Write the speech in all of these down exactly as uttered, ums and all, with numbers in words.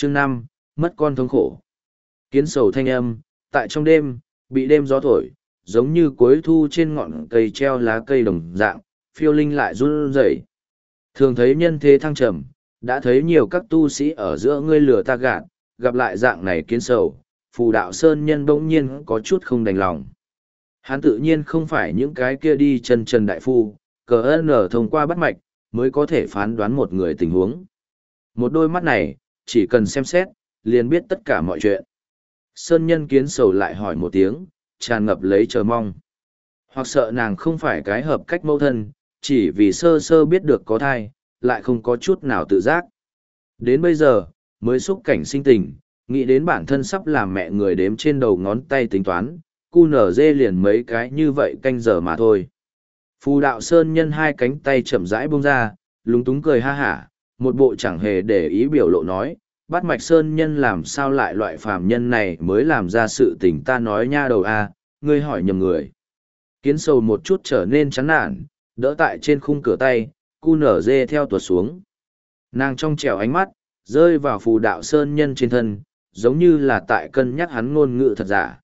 Chương năm mất con thống khổ. Kiến sầu thanh âm, tại trong đêm, bị đêm gió thổi, giống như cuối thu trên ngọn cây treo lá cây đồng dạng, phiêu linh lại run rẩy. Thường thấy nhân thế thăng trầm, đã thấy nhiều các tu sĩ ở giữa ngươi lừa ta gạt, gặp lại dạng này kiến sầu, phù đạo sơn nhân bỗng nhiên có chút không đành lòng. Hắn tự nhiên không phải những cái kia đi chân trần đại phu, cờ ơn ở thông qua bắt mạch, mới có thể phán đoán một người tình huống. Một đôi mắt này, chỉ cần xem xét, liền biết tất cả mọi chuyện. Sơn nhân kiến sầu lại hỏi một tiếng, tràn ngập lấy chờ mong. Hoặc sợ nàng không phải cái hợp cách mẫu thân, chỉ vì sơ sơ biết được có thai, lại không có chút nào tự giác. Đến bây giờ, mới xúc cảnh sinh tình, nghĩ đến bản thân sắp làm mẹ người đếm trên đầu ngón tay tính toán, cu nở dê liền mấy cái như vậy canh giờ mà thôi. Phù đạo sơn nhân hai cánh tay chậm rãi buông ra, lúng túng cười ha hả, một bộ chẳng hề để ý biểu lộ nói, bắt mạch sơn nhân làm sao lại loại phàm nhân này mới làm ra sự tình ta nói nha đầu a, ngươi hỏi nhầm người. Kiến sầu một chút trở nên chán nản, đỡ tại trên khung cửa tay, cu nở dê theo tuột xuống. Nàng trong trèo ánh mắt, rơi vào phù đạo sơn nhân trên thân, giống như là tại cân nhắc hắn ngôn ngữ thật giả.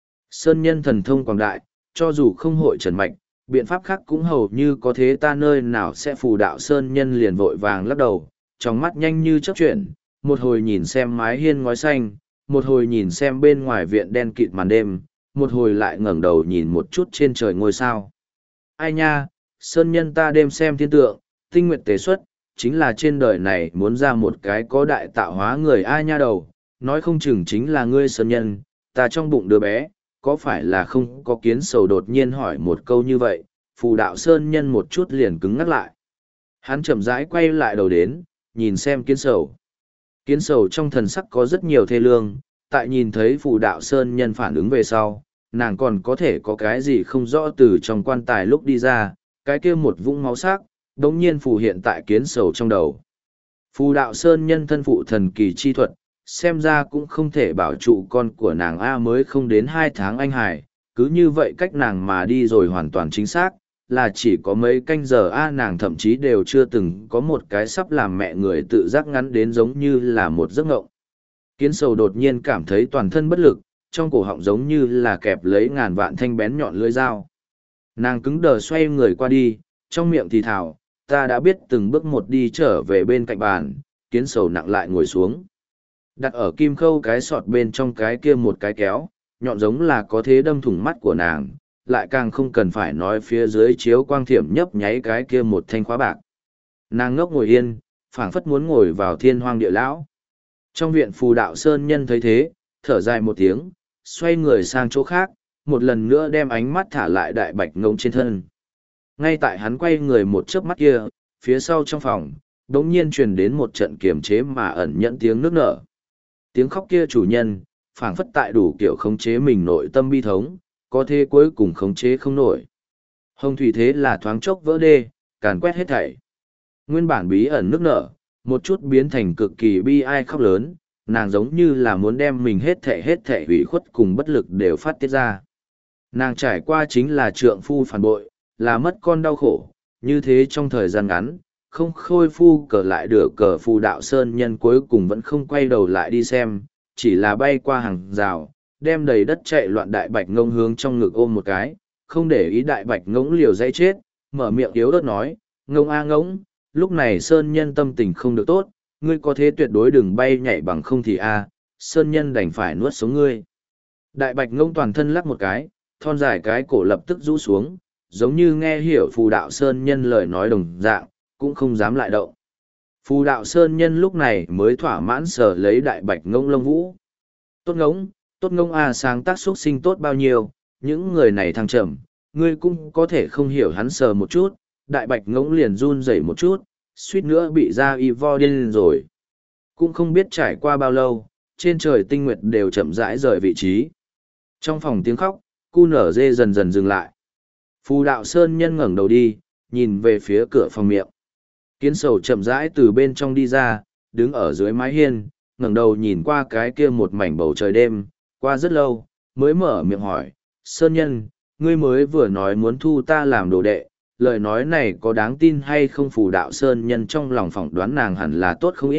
Sơn nhân thần thông quảng đại, cho dù không hội trần mạch, biện pháp khác cũng hầu như có thế ta nơi nào sẽ phù đạo sơn nhân liền vội vàng lắc đầu, trong mắt nhanh như chớp chuyển, một hồi nhìn xem mái hiên ngói xanh, một hồi nhìn xem bên ngoài viện đen kịt màn đêm, một hồi lại ngẩng đầu nhìn một chút trên trời ngôi sao. Ai nha, sơn nhân ta đêm xem thiên tượng, tinh nguyện tế xuất, chính là trên đời này muốn ra một cái có đại tạo hóa người ai nha đầu, nói không chừng chính là ngươi sơn nhân, ta trong bụng đứa bé, có phải là không có kiến sầu đột nhiên hỏi một câu như vậy, phù đạo sơn nhân một chút liền cứng ngắt lại. Hắn chậm rãi quay lại đầu đến, nhìn xem kiến sầu. Kiến sầu trong thần sắc có rất nhiều thê lương, tại nhìn thấy phù đạo sơn nhân phản ứng về sau, nàng còn có thể có cái gì không rõ từ trong quan tài lúc đi ra, cái kia một vũng máu sắc, đống nhiên phù hiện tại kiến sầu trong đầu. Phù đạo sơn nhân thân phụ thần kỳ chi thuật, xem ra cũng không thể bảo trụ con của nàng A mới không đến hai tháng anh hải, cứ như vậy cách nàng mà đi rồi hoàn toàn chính xác, là chỉ có mấy canh giờ A nàng thậm chí đều chưa từng có một cái sắp làm mẹ người tự giác ngắn đến giống như là một giấc ngộng. Kiến sầu đột nhiên cảm thấy toàn thân bất lực, trong cổ họng giống như là kẹp lấy ngàn vạn thanh bén nhọn lưỡi dao. Nàng cứng đờ xoay người qua đi, trong miệng thì thào, ta đã biết từng bước một đi trở về bên cạnh bàn, kiến sầu nặng lại ngồi xuống. Đặt ở kim khâu cái sọt bên trong cái kia một cái kéo, nhọn giống là có thế đâm thủng mắt của nàng, lại càng không cần phải nói phía dưới chiếu quang thiểm nhấp nháy cái kia một thanh khóa bạc. Nàng ngốc ngồi yên, phảng phất muốn ngồi vào thiên hoang địa lão. Trong viện phù đạo sơn nhân thấy thế, thở dài một tiếng, xoay người sang chỗ khác, một lần nữa đem ánh mắt thả lại đại bạch ngông trên thân. Ngay tại hắn quay người một chớp mắt kia, phía sau trong phòng, đống nhiên truyền đến một trận kiềm chế mà ẩn nhẫn tiếng nước nở. Tiếng khóc kia chủ nhân, phảng phất tại đủ kiểu khống chế mình nội tâm bi thống, có thế cuối cùng khống chế không nổi. Hồng thủy thế là thoáng chốc vỡ đê, càn quét hết thảy. Nguyên bản bí ẩn nước nở, một chút biến thành cực kỳ bi ai khóc lớn, nàng giống như là muốn đem mình hết thảy hết thảy hủy khuất cùng bất lực đều phát tiết ra. Nàng trải qua chính là trượng phu phản bội, là mất con đau khổ, như thế trong thời gian ngắn, không khôi phu cờ lại được cờ phù đạo sơn nhân cuối cùng vẫn không quay đầu lại đi xem, chỉ là bay qua hàng rào, đem đầy đất chạy loạn đại bạch ngông hướng trong ngực ôm một cái, không để ý đại bạch ngỗng liều dây chết, mở miệng yếu ớt nói, ngông a ngỗng, lúc này sơn nhân tâm tình không được tốt, ngươi có thế tuyệt đối đừng bay nhảy bằng không thì a, sơn nhân đành phải nuốt sống ngươi. Đại bạch ngông toàn thân lắc một cái, thon dài cái cổ lập tức rũ xuống, giống như nghe hiểu phù đạo sơn nhân lời nói đồng dạng, cũng không dám lại động. Phù đạo sơn nhân lúc này mới thỏa mãn sờ lấy đại bạch ngông lông vũ. Tốt ngỗng, tốt ngông a sáng tác xuất sinh tốt bao nhiêu, những người này thăng trầm, ngươi cũng có thể không hiểu hắn sờ một chút, đại bạch ngỗng liền run rẩy một chút, suýt nữa bị ra y vo điên rồi. Cũng không biết trải qua bao lâu, trên trời tinh nguyệt đều chậm rãi rời vị trí. Trong phòng tiếng khóc, cu nở dê dần dần dừng lại. Phù đạo sơn nhân ngẩng đầu đi, nhìn về phía cửa phòng miệng. Kiến sầu chậm rãi từ bên trong đi ra, đứng ở dưới mái hiên, ngẩng đầu nhìn qua cái kia một mảnh bầu trời đêm, qua rất lâu, mới mở miệng hỏi, Sơn nhân, ngươi mới vừa nói muốn thu ta làm đồ đệ, lời nói này có đáng tin hay không? Phù đạo Sơn nhân trong lòng phỏng đoán nàng hẳn là tốt không ít,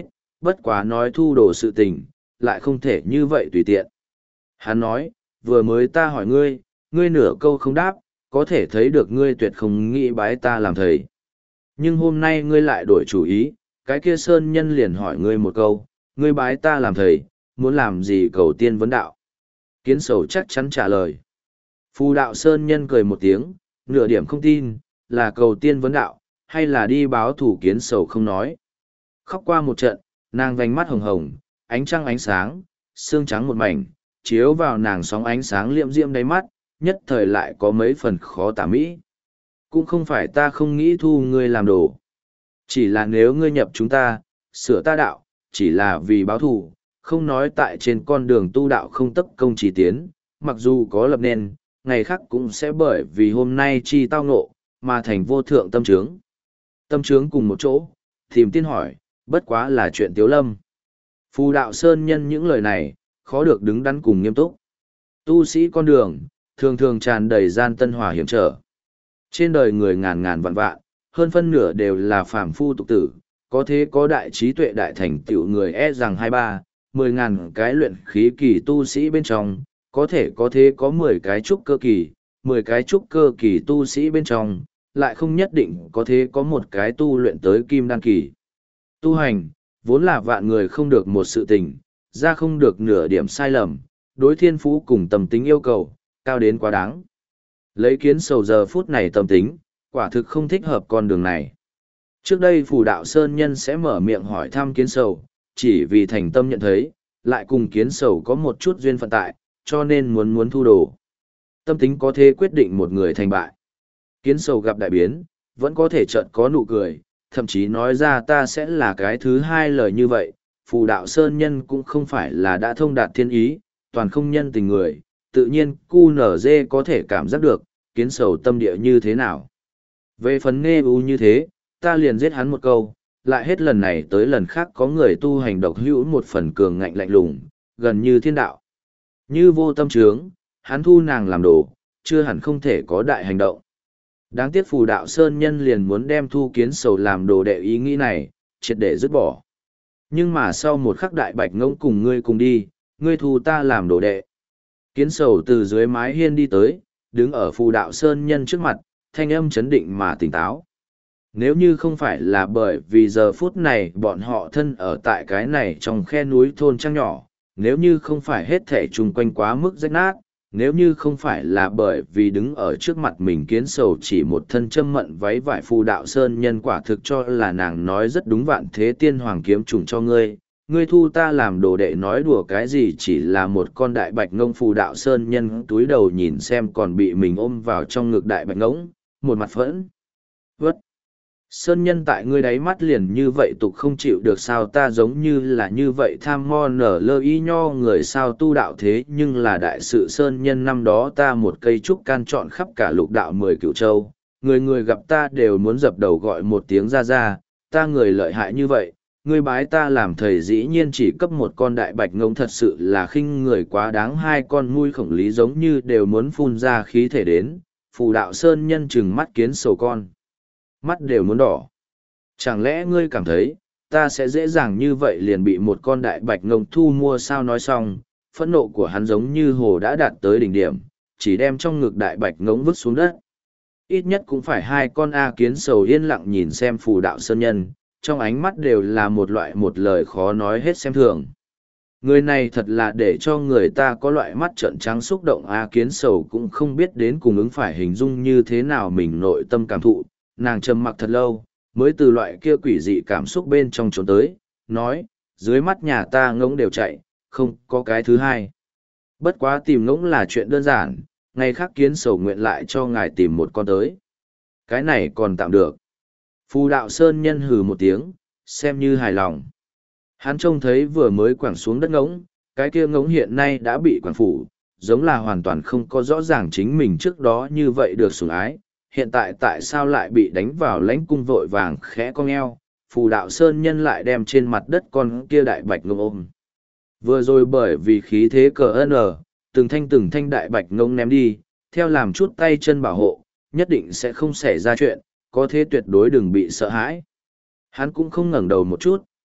bất quá nói thu đồ sự tình, lại không thể như vậy tùy tiện. Hắn nói, vừa mới ta hỏi ngươi, ngươi nửa câu không đáp, có thể thấy được ngươi tuyệt không nghĩ bái ta làm thầy. Nhưng hôm nay ngươi lại đổi chủ ý, cái kia sơn nhân liền hỏi ngươi một câu, ngươi bái ta làm thầy, muốn làm gì cầu tiên vấn đạo. Kiến sầu chắc chắn trả lời. Phù đạo sơn nhân cười một tiếng, nửa điểm không tin, là cầu tiên vấn đạo, hay là đi báo thủ kiến sầu không nói. Khóc qua một trận, nàng vành mắt hồng hồng, ánh trăng ánh sáng, xương trắng một mảnh, chiếu vào nàng sóng ánh sáng liệm diễm đáy mắt, nhất thời lại có mấy phần khó tả mỹ. Cũng không phải ta không nghĩ thu ngươi làm đồ. Chỉ là nếu ngươi nhập chúng ta, sửa ta đạo, chỉ là vì báo thù, không nói tại trên con đường tu đạo không tấp công chỉ tiến, mặc dù có lập nên, ngày khác cũng sẽ bởi vì hôm nay chi tao ngộ, mà thành vô thượng tâm trướng. Tâm trướng cùng một chỗ, tìm tiên hỏi, bất quá là chuyện tiếu lâm. Phù đạo sơn nhân những lời này, khó được đứng đắn cùng nghiêm túc. Tu sĩ con đường, thường thường tràn đầy gian tân hòa hiểm trở. Trên đời người ngàn ngàn vạn vạn, hơn phân nửa đều là phàm phu tục tử, có thế có đại trí tuệ đại thành tựu người e rằng hai ba, mười ngàn cái luyện khí kỳ tu sĩ bên trong, có thể có thế có mười cái trúc cơ kỳ, mười cái trúc cơ kỳ tu sĩ bên trong, lại không nhất định có thế có một cái tu luyện tới kim đan kỳ. Tu hành, vốn là vạn người không được một sự tình, ra không được nửa điểm sai lầm, đối thiên phú cùng tâm tính yêu cầu, cao đến quá đáng. Lấy kiến sầu giờ phút này tâm tính, quả thực không thích hợp con đường này. Trước đây phù đạo sơn nhân sẽ mở miệng hỏi thăm kiến sầu, chỉ vì thành tâm nhận thấy, lại cùng kiến sầu có một chút duyên phận tại, cho nên muốn muốn thu đồ. Tâm tính có thể quyết định một người thành bại. Kiến sầu gặp đại biến, vẫn có thể chợt có nụ cười, thậm chí nói ra ta sẽ là cái thứ hai lời như vậy. Phù đạo sơn nhân cũng không phải là đã thông đạt thiên ý, toàn không nhân tình người, tự nhiên cu nở dê có thể cảm giác được, kiến sầu tâm địa như thế nào. Về phần nghe u như thế, ta liền giết hắn một câu, lại hết lần này tới lần khác có người tu hành độc hữu một phần cường ngạnh lạnh lùng, gần như thiên đạo. Như vô tâm trướng, hắn thu nàng làm đồ, chưa hẳn không thể có đại hành động. Đáng tiếc phù đạo sơn nhân liền muốn đem thu kiến sầu làm đồ đệ ý nghĩ này, triệt để dứt bỏ. Nhưng mà sau một khắc đại bạch ngỗng cùng ngươi cùng đi, ngươi thu ta làm đồ đệ. Kiến sầu từ dưới mái hiên đi tới, đứng ở phù đạo sơn nhân trước mặt, thanh âm chấn định mà tỉnh táo. Nếu như không phải là bởi vì giờ phút này bọn họ thân ở tại cái này trong khe núi thôn trang nhỏ, nếu như không phải hết thể chung quanh quá mức rách nát, nếu như không phải là bởi vì đứng ở trước mặt mình kiến sầu chỉ một thân châm mận váy vải phù đạo sơn nhân quả thực cho là nàng nói rất đúng vạn thế tiên hoàng kiếm trùng cho ngươi, ngươi thu ta làm đồ đệ nói đùa cái gì chỉ là một con đại bạch ngông phù đạo sơn nhân túi đầu nhìn xem còn bị mình ôm vào trong ngực đại bạch ngỗng, một mặt phẫn. Vất! Sơn nhân tại ngươi đáy mắt liền như vậy tục không chịu được sao ta giống như là như vậy tham mo nở lơ y nho người sao tu đạo thế nhưng là đại sự Sơn nhân năm đó ta một cây trúc can trọn khắp cả lục đạo mười cửu châu, người người gặp ta đều muốn dập đầu gọi một tiếng ra ra, ta người lợi hại như vậy, ngươi bái ta làm thầy dĩ nhiên chỉ cấp một con đại bạch ngông thật sự là khinh người quá đáng hai con mui khổng lý giống như đều muốn phun ra khí thể đến, phù đạo Sơn nhân chừng mắt kiến sầu con. Mắt đều muốn đỏ. Chẳng lẽ ngươi cảm thấy, ta sẽ dễ dàng như vậy liền bị một con đại bạch ngông thu mua sao nói xong, phẫn nộ của hắn giống như hồ đã đạt tới đỉnh điểm, chỉ đem trong ngực đại bạch ngỗng vứt xuống đất. Ít nhất cũng phải hai con A kiến sầu yên lặng nhìn xem phù đạo sơn nhân, trong ánh mắt đều là một loại một lời khó nói hết xem thường. Người này thật là để cho người ta có loại mắt trợn trắng xúc động A kiến sầu cũng không biết đến cùng ứng phải hình dung như thế nào mình nội tâm cảm thụ, nàng trầm mặc thật lâu, mới từ loại kia quỷ dị cảm xúc bên trong trốn tới, nói, dưới mắt nhà ta ngỗng đều chạy, không có cái thứ hai. Bất quá tìm ngỗng là chuyện đơn giản, ngày khác kiến sầu nguyện lại cho ngài tìm một con tới. Cái này còn tạm được. Phù đạo sơn nhân hừ một tiếng, xem như hài lòng. Hắn trông thấy vừa mới quẳng xuống đất ngỗng, cái kia ngỗng hiện nay đã bị quẳng phủ, giống là hoàn toàn không có rõ ràng chính mình trước đó như vậy được sủng ái. Hiện tại tại sao lại bị đánh vào lãnh cung vội vàng khẽ cong eo, phù đạo sơn nhân lại đem trên mặt đất con kia đại bạch ngông ôm. Vừa rồi bởi vì khí thế cờ ân từng thanh từng thanh đại bạch ngông ném đi, theo làm chút tay chân bảo hộ, nhất định sẽ không xảy ra chuyện, có thế tuyệt đối đừng bị sợ hãi. Hắn cũng không ngẩng đầu một chút,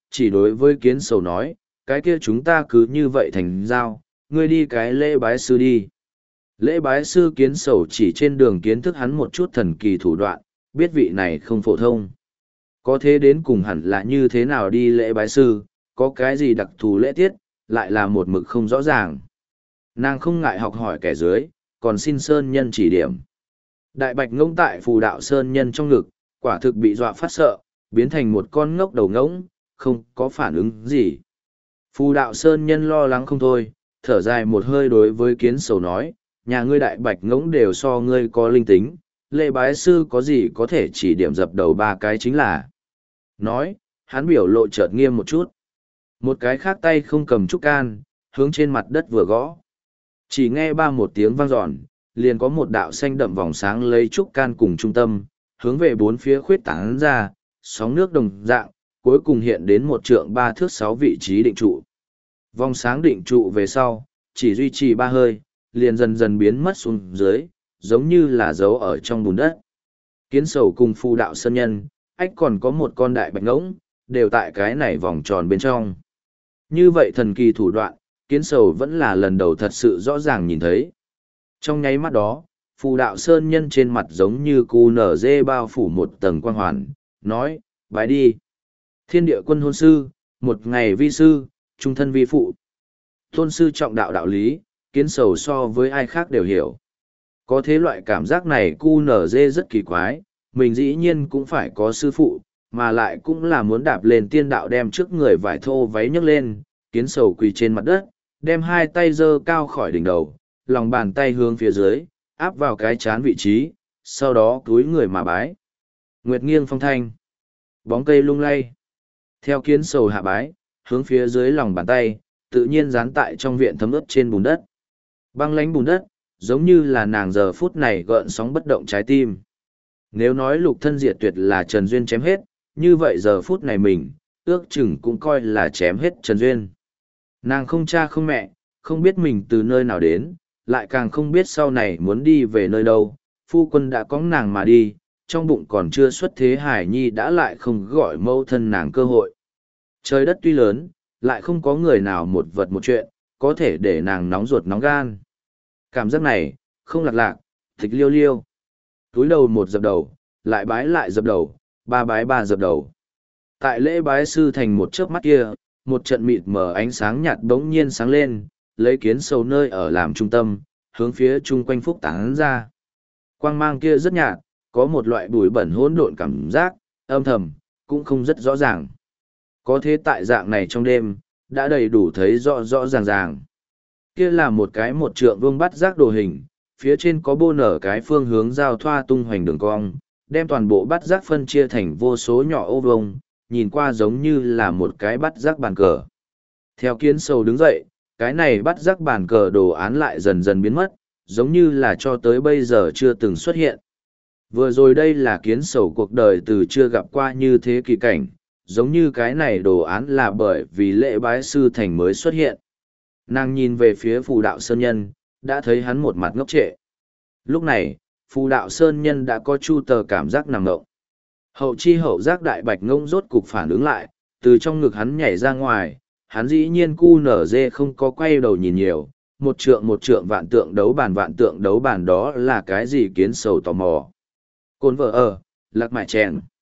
chỉ đối với kiến sầu nói, cái kia chúng ta cứ như vậy thành giao, ngươi đi cái lễ bái sư đi. Lễ bái sư kiến sầu chỉ trên đường kiến thức hắn một chút thần kỳ thủ đoạn, biết vị này không phổ thông. Có thế đến cùng hẳn là như thế nào đi lễ bái sư, có cái gì đặc thù lễ tiết, lại là một mực không rõ ràng. Nàng không ngại học hỏi kẻ dưới, còn xin Sơn Nhân chỉ điểm. Đại bạch ngỗng tại phù đạo Sơn Nhân trong ngực, quả thực bị dọa phát sợ, biến thành một con ngốc đầu ngỗng, không có phản ứng gì. Phù đạo Sơn Nhân lo lắng không thôi, thở dài một hơi đối với kiến sầu nói, nhà ngươi đại bạch ngỗng đều so ngươi có linh tính, lễ bái sư có gì có thể chỉ điểm dập đầu ba cái chính là. Nói, hắn biểu lộ chợt nghiêm một chút. Một cái khác tay không cầm trúc can, hướng trên mặt đất vừa gõ. Chỉ nghe ba một tiếng vang dọn, liền có một đạo xanh đậm vòng sáng lấy trúc can cùng trung tâm, hướng về bốn phía khuyết tán ra, sóng nước đồng dạng, cuối cùng hiện đến một trượng ba thước sáu vị trí định trụ. Vòng sáng định trụ về sau, chỉ duy trì ba hơi, liền dần dần biến mất xuống dưới, giống như là dấu ở trong bùn đất. Kiến sầu cùng phù đạo sơn nhân, ách còn có một con đại bạch ngỗng, đều tại cái này vòng tròn bên trong. Như vậy thần kỳ thủ đoạn, kiến sầu vẫn là lần đầu thật sự rõ ràng nhìn thấy. Trong nháy mắt đó, phù đạo sơn nhân trên mặt giống như cu nở dê bao phủ một tầng quang hoàn, nói, bái đi. Thiên địa quân hôn sư, một ngày vi sư, trung thân vi phụ. Tôn sư trọng đạo đạo lý, kiến sầu so với ai khác đều hiểu. Có thế loại cảm giác này cu nở dê rất kỳ quái, mình dĩ nhiên cũng phải có sư phụ, mà lại cũng là muốn đạp lên tiên đạo đem trước người vải thô váy nhấc lên, kiến sầu quỳ trên mặt đất, đem hai tay giơ cao khỏi đỉnh đầu, lòng bàn tay hướng phía dưới, áp vào cái chán vị trí, sau đó cúi người mà bái. Nguyệt nghiêng phong thanh, bóng cây lung lay. Theo kiến sầu hạ bái, hướng phía dưới lòng bàn tay, tự nhiên dán tại trong viện thấm ướt trên bùn đất. Băng lánh bùn đất, giống như là nàng giờ phút này gợn sóng bất động trái tim. Nếu nói lục thân diệt tuyệt là Trần Duyên chém hết, như vậy giờ phút này mình, ước chừng cũng coi là chém hết Trần Duyên. Nàng không cha không mẹ, không biết mình từ nơi nào đến, lại càng không biết sau này muốn đi về nơi đâu. Phu quân đã có nàng mà đi, trong bụng còn chưa xuất thế hải nhi đã lại không gọi mâu thân nàng cơ hội. Trời đất tuy lớn, lại không có người nào một vật một chuyện, có thể để nàng nóng ruột nóng gan. Cảm giác này, không lạc lạc, thịch liêu liêu. Túi đầu một dập đầu, lại bái lại dập đầu, ba bái ba dập đầu. Tại lễ bái sư thành một chớp mắt kia, một trận mịt mờ ánh sáng nhạt bỗng nhiên sáng lên, lấy kiến sầu nơi ở làm trung tâm, hướng phía chung quanh phúc tán ra. Quang mang kia rất nhạt, có một loại bụi bẩn hỗn độn cảm giác, âm thầm, cũng không rất rõ ràng. Có thế tại dạng này trong đêm, đã đầy đủ thấy rõ rõ ràng ràng. Kia là một cái một trượng vuông bắt giác đồ hình, phía trên có bô nở cái phương hướng giao thoa tung hoành đường cong, đem toàn bộ bắt giác phân chia thành vô số nhỏ ô vuông, nhìn qua giống như là một cái bắt giác bàn cờ. Theo kiến sầu đứng dậy, cái này bắt giác bàn cờ đồ án lại dần dần biến mất, giống như là cho tới bây giờ chưa từng xuất hiện. Vừa rồi đây là kiến sầu cuộc đời từ chưa gặp qua như thế kỳ cảnh, giống như cái này đồ án là bởi vì lễ bái sư thành mới xuất hiện. Nàng nhìn về phía phù đạo sơn nhân, đã thấy hắn một mặt ngốc trệ. Lúc này, phù đạo sơn nhân đã có chu tờ cảm giác nằm ngộng. Hậu chi hậu giác đại bạch ngông rốt cục phản ứng lại, từ trong ngực hắn nhảy ra ngoài, hắn dĩ nhiên cu nở dê không có quay đầu nhìn nhiều, một trượng một trượng vạn tượng đấu bàn vạn tượng đấu bàn đó là cái gì kiến sầu tò mò. Côn vợ ở, lạc mại chèn.